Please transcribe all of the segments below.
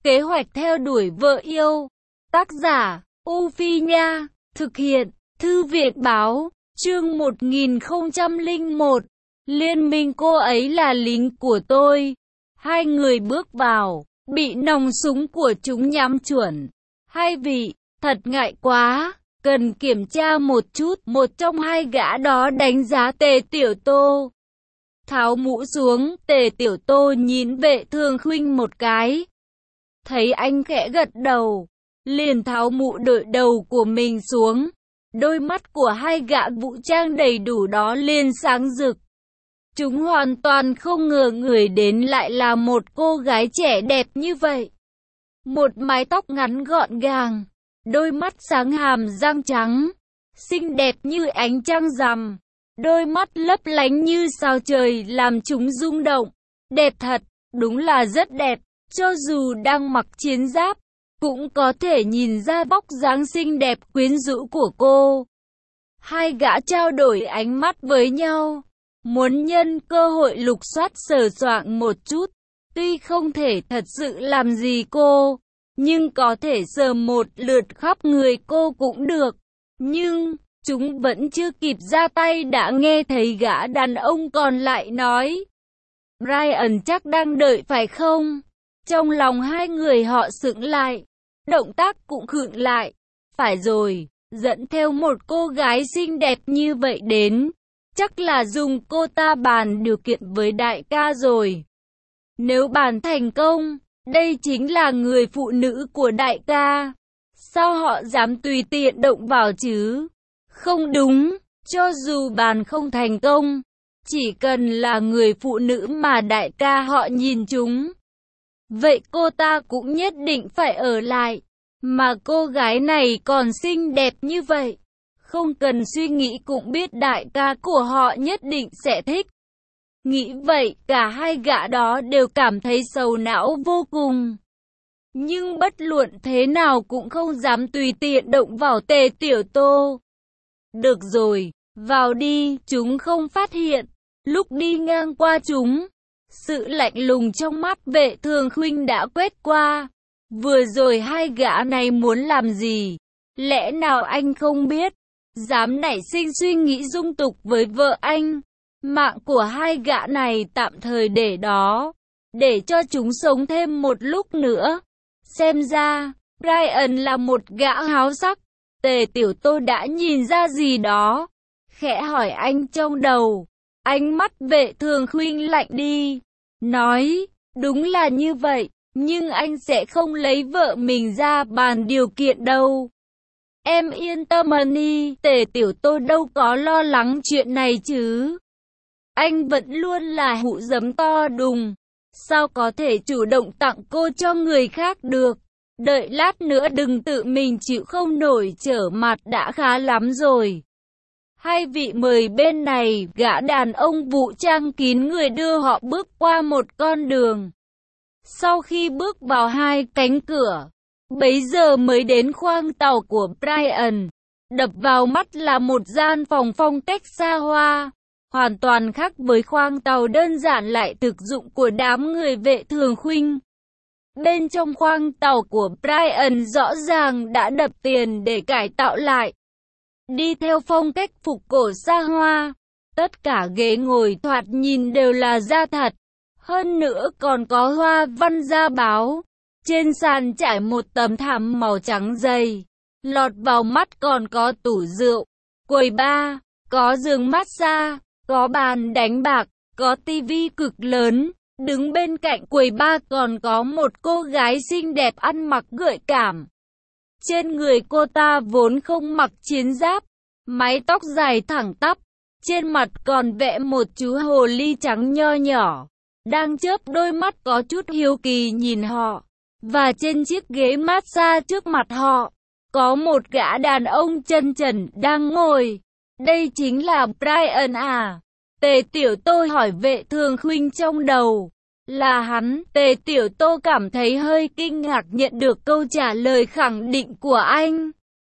Kế hoạch theo đuổi vợ yêu. Tác giả, U Phi Nha. Thực hiện, Thư viện Báo. Chương 1001. Liên minh cô ấy là lính của tôi. Hai người bước vào, bị nòng súng của chúng nhắm chuẩn. Hai vị, thật ngại quá, cần kiểm tra một chút. Một trong hai gã đó đánh giá Tề Tiểu Tô. Tháo mũ xuống, Tề Tiểu Tô nhìn Vệ Thường Khuynh một cái. Thấy anh khẽ gật đầu, liền tháo mũ đội đầu của mình xuống. Đôi mắt của hai gã vũ trang đầy đủ đó liền sáng rực. Chúng hoàn toàn không ngờ người đến lại là một cô gái trẻ đẹp như vậy. Một mái tóc ngắn gọn gàng, đôi mắt sáng hàm răng trắng, xinh đẹp như ánh trăng rằm. Đôi mắt lấp lánh như sao trời làm chúng rung động. Đẹp thật, đúng là rất đẹp. Cho dù đang mặc chiến giáp, cũng có thể nhìn ra vóc dáng xinh đẹp quyến rũ của cô. Hai gã trao đổi ánh mắt với nhau, muốn nhân cơ hội lục soát sờ soạng một chút. Tuy không thể thật sự làm gì cô, nhưng có thể sờ một lượt khắp người cô cũng được. Nhưng chúng vẫn chưa kịp ra tay đã nghe thấy gã đàn ông còn lại nói: Brian chắc đang đợi phải không? Trong lòng hai người họ sững lại, động tác cũng khựng lại. Phải rồi, dẫn theo một cô gái xinh đẹp như vậy đến, chắc là dùng cô ta bàn điều kiện với đại ca rồi. Nếu bàn thành công, đây chính là người phụ nữ của đại ca. Sao họ dám tùy tiện động vào chứ? Không đúng, cho dù bàn không thành công, chỉ cần là người phụ nữ mà đại ca họ nhìn chúng, vậy cô ta cũng nhất định phải ở lại. Mà cô gái này còn xinh đẹp như vậy, không cần suy nghĩ cũng biết đại ca của họ nhất định sẽ thích. Nghĩ vậy, cả hai gã đó đều cảm thấy sầu não vô cùng. Nhưng bất luận thế nào cũng không dám tùy tiện động vào Tề Tiểu Tô. Được rồi, vào đi, chúng không phát hiện. Lúc đi ngang qua chúng, sự lạnh lùng trong mắt Vệ Thường Khuynh đã quét qua. Vừa rồi hai gã này muốn làm gì? Lẽ nào anh không biết? Dám nảy sinh suy nghĩ dung tục với vợ anh. Mạng của hai gã này tạm thời để đó, để cho chúng sống thêm một lúc nữa. Xem ra, Brian là một gã háo sắc. Tề Tiểu Tô đã nhìn ra gì đó, khẽ hỏi anh trong đầu. Ánh mắt Vệ Thường Khuynh lạnh đi, nói, đúng là như vậy, nhưng anh sẽ không lấy vợ mình ra bàn điều kiện đâu. Em yên tâm đi, Tề Tiểu Tô đâu có lo lắng chuyện này chứ. Anh vẫn luôn là hũ giấm to đùng, sao có thể chủ động tặng cô cho người khác được. Đợi lát nữa đừng tự mình chịu không nổi trở mặt đã khá lắm rồi. Hai vị mời bên này, gã đàn ông vũ trang kín người đưa họ bước qua một con đường. Sau khi bước vào hai cánh cửa, bấy giờ mới đến khoang tàu của Brian. Đập vào mắt là một gian phòng phong cách xa hoa, hoàn toàn khác với khoang tàu đơn giản lại thực dụng của đám người Vệ Thường Khuynh. Bên trong khoang tàu của Brian rõ ràng đã đập tiền để cải tạo lại. Đi theo phong cách phục cổ xa hoa, tất cả ghế ngồi thoạt nhìn đều là da thật. Hơn nữa còn có hoa văn da báo. Trên sàn trải một tấm thảm màu trắng dày. Lọt vào mắt còn có tủ rượu, quầy bar, có giường massage, có bàn đánh bạc, có tivi cực lớn. Đứng bên cạnh quầy bar còn có một cô gái xinh đẹp ăn mặc gợi cảm. Trên người cô ta vốn không mặc chiến giáp, mái tóc dài thẳng tắp, trên mặt còn vẽ một chú hồ ly trắng nho nhỏ, đang chớp đôi mắt có chút hiếu kỳ nhìn họ. Và trên chiếc ghế massage trước mặt họ, có một gã đàn ông chân trần đang ngồi. Đây chính là Brian à? Tề Tiểu Tô hỏi Vệ Thường Khuynh trong đầu. Là hắn. Tề Tiểu Tô cảm thấy hơi kinh ngạc nhận được câu trả lời khẳng định của anh.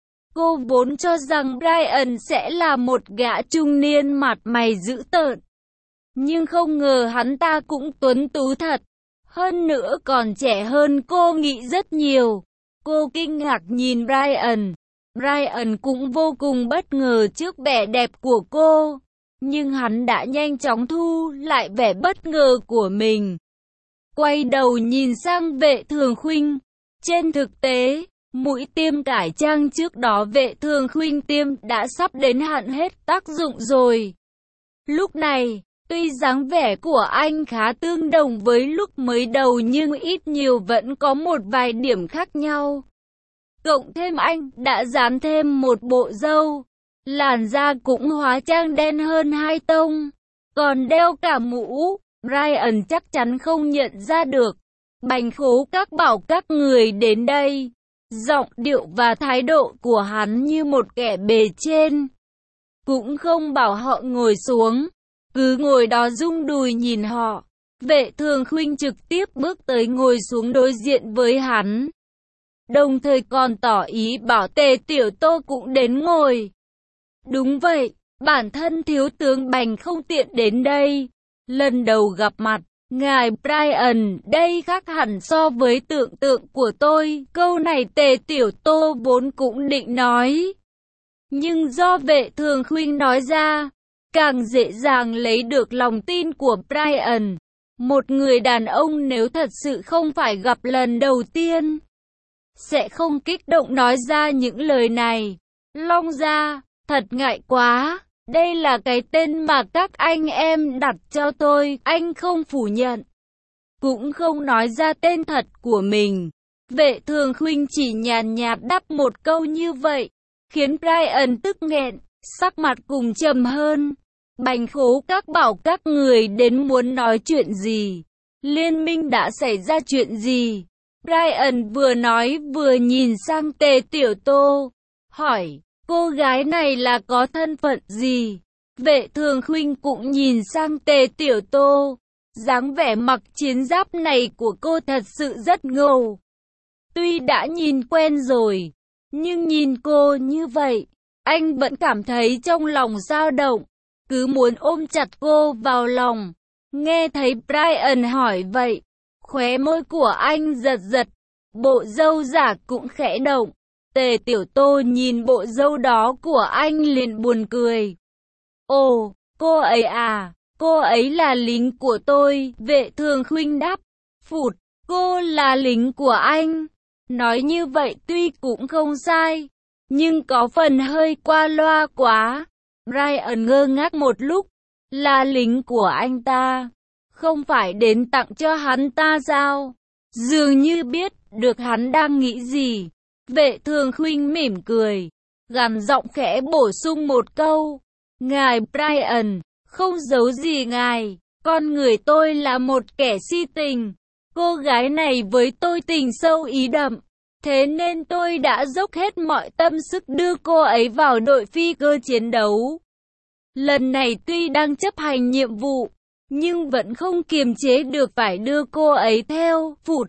Cô vốn cho rằng Brian sẽ là một gã trung niên mặt mày dữ tợn, nhưng không ngờ hắn ta cũng tuấn tú thật. Hơn nữa còn trẻ hơn cô nghĩ rất nhiều. Cô kinh ngạc nhìn Brian. Brian cũng vô cùng bất ngờ trước vẻ đẹp của cô. Nhưng hắn đã nhanh chóng thu lại vẻ bất ngờ của mình. Quay đầu nhìn sang Vệ Thường Khuynh. Trên thực tế, mũi tiêm cải trang trước đó Vệ Thường Khuynh tiêm đã sắp đến hạn hết tác dụng rồi. Lúc này, tuy dáng vẻ của anh khá tương đồng với lúc mới đầu nhưng ít nhiều vẫn có một vài điểm khác nhau. Cộng thêm anh đã dán thêm một bộ râu, làn da cũng hóa trang đen hơn 2 tông, còn đeo cả mũ, Brian chắc chắn không nhận ra được. Bành Khố Các bảo các người đến đây. Giọng điệu và thái độ của hắn như một kẻ bề trên. Cũng không bảo họ ngồi xuống, cứ ngồi đó rung đùi nhìn họ. Vệ Thường Khuynh trực tiếp bước tới ngồi xuống đối diện với hắn. Đồng thời còn tỏ ý bảo Tề Tiểu Tô cũng đến ngồi. Đúng vậy, bản thân thiếu tướng Bành không tiện đến đây. Lần đầu gặp mặt, ngài Brian đây khác hẳn so với tưởng tượng của tôi. Câu này Tề Tiểu Tô vốn cũng định nói. Nhưng do Vệ Thường Khuynh nói ra, càng dễ dàng lấy được lòng tin của Brian. Một người đàn ông nếu thật sự không phải gặp lần đầu tiên, sẽ không kích động nói ra những lời này. Long gia, thật ngại quá. Đây là cái tên mà các anh em đặt cho tôi, anh không phủ nhận. Cũng không nói ra tên thật của mình. Vệ Thường Khuynh chỉ nhàn nhạt đáp một câu như vậy, khiến Brian tức nghẹn, sắc mặt cùng trầm hơn. Bành Khố Các bảo các người đến muốn nói chuyện gì? Liên minh đã xảy ra chuyện gì? Brian vừa nói vừa nhìn sang Tề Tiểu Tô, hỏi, cô gái này là có thân phận gì? Vệ Thường Khuynh cũng nhìn sang Tề Tiểu Tô, dáng vẻ mặc chiến giáp này của cô thật sự rất ngầu. Tuy đã nhìn quen rồi, nhưng nhìn cô như vậy, anh vẫn cảm thấy trong lòng dao động, cứ muốn ôm chặt cô vào lòng. Nghe thấy Brian hỏi vậy, khóe môi của anh giật giật, bộ râu giả cũng khẽ động. Tề Tiểu Tô nhìn bộ râu đó của anh liền buồn cười. Ồ, cô ấy à, cô ấy là lính của tôi, Vệ Thường Khuynh đáp. Phụt, cô là lính của anh. Nói như vậy tuy cũng không sai, nhưng có phần hơi qua loa quá. Brian ngơ ngác một lúc, là lính của anh ta, không phải đến tặng cho hắn ta sao? Dường như biết được hắn đang nghĩ gì. Vệ Thường Khuynh mỉm cười, gằn giọng khẽ bổ sung một câu. Ngài Brian, không giấu gì ngài, con người tôi là một kẻ si tình. Cô gái này với tôi tình sâu ý đậm, thế nên tôi đã dốc hết mọi tâm sức đưa cô ấy vào đội phi cơ chiến đấu. Lần này tuy đang chấp hành nhiệm vụ, nhưng vẫn không kiềm chế được phải đưa cô ấy theo. Phụt.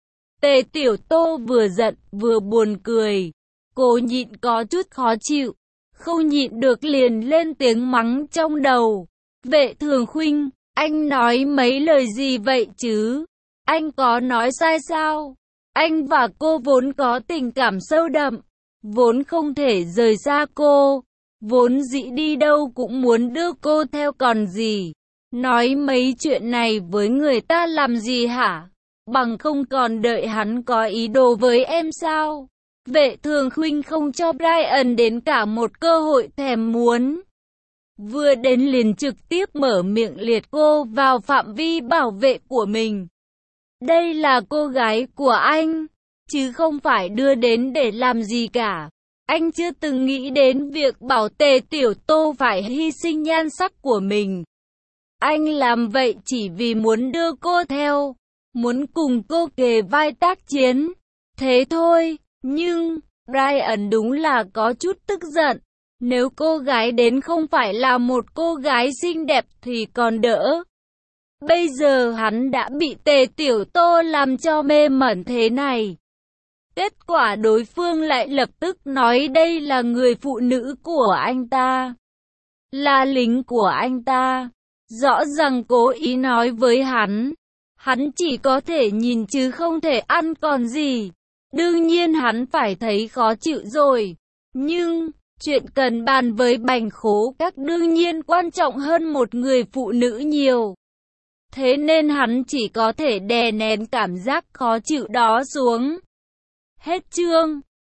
Tề Tiểu Tô vừa giận vừa buồn cười. Cô nhịn có chút khó chịu, không nhịn được liền lên tiếng mắng trong đầu. Vệ Thường Khuynh, anh nói mấy lời gì vậy chứ? Anh có nói sai sao? Anh và cô vốn có tình cảm sâu đậm, vốn không thể rời xa cô, vốn dĩ đi đâu cũng muốn đưa cô theo còn gì. Nói mấy chuyện này với người ta làm gì hả? Bằng không còn đợi hắn có ý đồ với em sao? Vệ Thường Khuynh không cho Brian đến cả một cơ hội thèm muốn. Vừa đến liền trực tiếp mở miệng liệt cô vào phạm vi bảo vệ của mình. Đây là cô gái của anh, chứ không phải đưa đến để làm gì cả. Anh chưa từng nghĩ đến việc bảo Tề Tiểu Tô phải hy sinh nhan sắc của mình. Anh làm vậy chỉ vì muốn đưa cô theo, muốn cùng cô kề vai tác chiến. Thế thôi, nhưng Brian đúng là có chút tức giận. Nếu cô gái đến không phải là một cô gái xinh đẹp thì còn đỡ. Bây giờ hắn đã bị Tề Tiểu Tô làm cho mê mẩn thế này. Kết quả đối phương lại lập tức nói đây là người phụ nữ của anh ta, là lính của anh ta. Rõ ràng cố ý nói với hắn, Hắn chỉ có thể nhìn chứ không thể ăn còn gì. Đương nhiên hắn phải thấy khó chịu rồi. Nhưng, chuyện cần bàn với Bành Khố Các đương nhiên quan trọng hơn một người phụ nữ nhiều. Thế nên hắn chỉ có thể đè nén cảm giác khó chịu đó xuống. Hết chương.